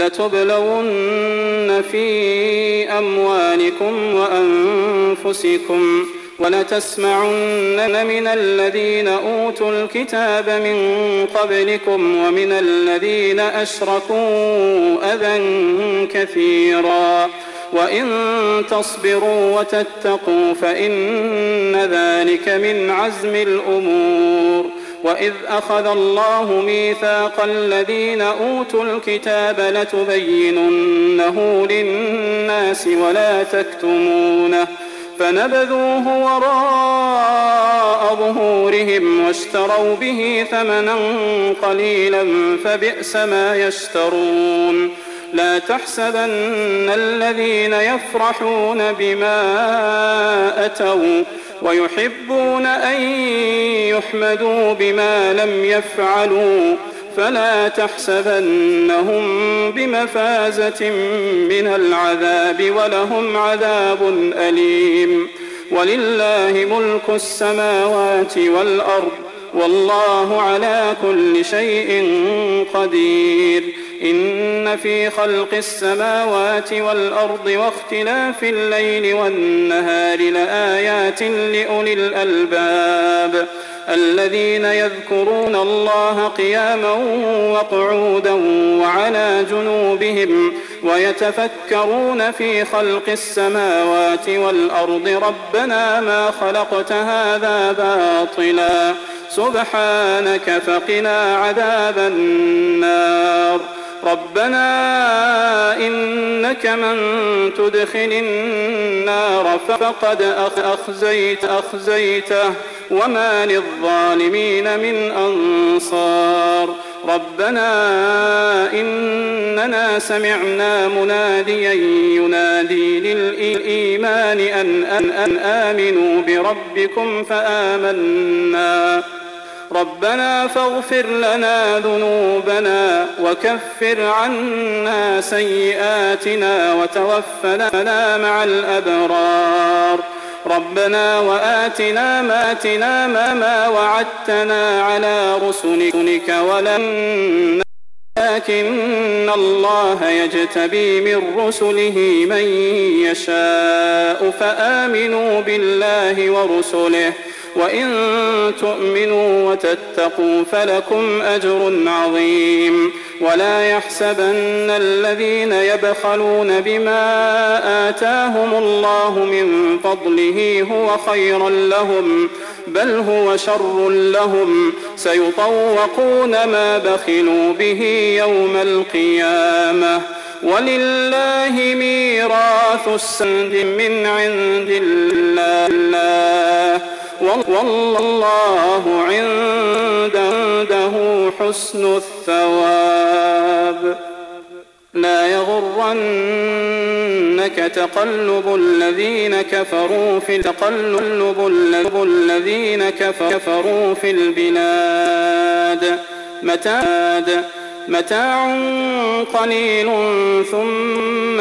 لتبلون في أموالكم وأنفسكم ولتسمعن من الذين أوتوا الكتاب من قبلكم ومن الذين أشركوا أذى كثيرا وإن تصبروا وتتقوا فإن ذلك من عزم الأمور. وإذ أخذ الله ميثاق الذين أوتوا الكتاب لتبيننه للناس ولا تكتمونه فنبذوه وراء ظهورهم واشتروا به ثمنا قليلا فبئس ما يشترون. لا تحسبن الذين يفرحون بما أتوا ويحبون أن يحمدوا بما لم يفعلوا فلا تحسبنهم بمفازة من العذاب ولهم عذاب أليم. ولله ملك السماوات والأرض والله على كل شيء قدير. إن في خلق السماوات والأرض واختلاف الليل والنهار لآيات لأولي الألباب الذين يذكرون الله قياما وقعودا وعلى جنوبهم ويتفكرون في خلق السماوات والأرض ربنا ما خلقت هذا باطلا سبحانك فقنا عذاب النار. ربنا إنك من تدخل النار فقد أخزيته وما للظالمين من أنصار. ربنا إننا سمعنا مناديا ينادي للإيمان أن آمنوا بربكم فآمنا. ربنا فاغفر لنا ذنوبنا وكفر عنا سيئاتنا وتوفنا مع الأبرار. ربنا وآتنا ما وعدتنا على رسلك ولكن الله يجتبي من رسله من يشاء فآمنوا بالله ورسله وإن تؤمنوا وتتقوا فلكم أجر عظيم. ولا يحسبن الذين يبخلون بما آتاهم الله من فضله هو خيرا لهم بل هو شر لهم سيطوقون ما بخلوا به يوم القيامة. ولله ميراث السند من عند الله والله عنده حسن الثواب. لا يغرنك تقلب الذين كفروا في البلاد متاع قليل ثم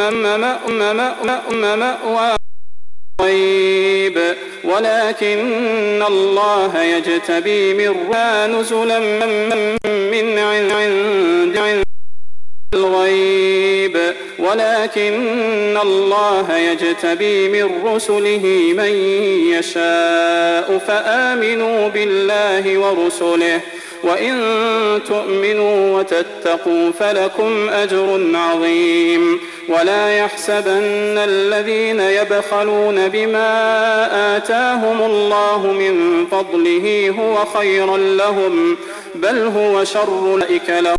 مأوى غيب ولكن الله يجتبي من نزلا من عند الغيب ولكن الله يجتبي من رسله من يشاء فآمنوا بالله ورسله وإن تؤمنوا وتتقوا فلكم أجر عظيم. ولا يحسبن الذين يبخلون بما آتاهم الله من فضله هو خيرا لهم بل هو شر لهم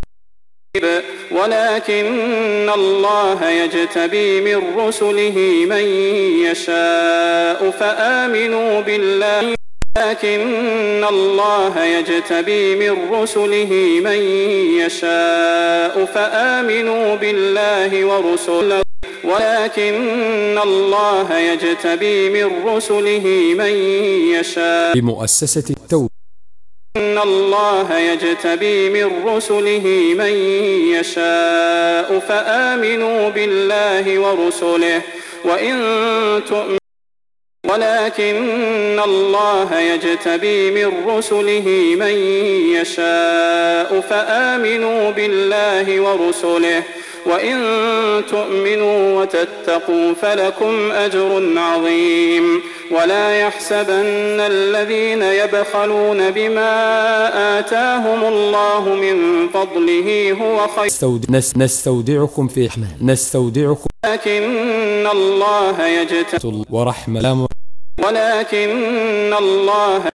ولكن الله يجتبي من رسله من يشاء فآمنوا بالله ولكن الله يجتبي من رسله من يشاء فآمنوا بالله ورسله ولكن الله يجتبي من رسله من يشاء. بمؤسسة التوبة إن الله يجتبي من رسله من يشاء فآمنوا بالله ورسله وإن تؤمنوا ولكن الله يجتبي من رسله من يشاء فآمنوا بالله ورسله وإن تؤمنوا وتتقوا فلكم أجر عظيم ولا يحسبن الذين يبخلون بما آتاهم الله من فضله هو خير نستودعكم في نستودعكم لكن الله ورحمة ولكن الله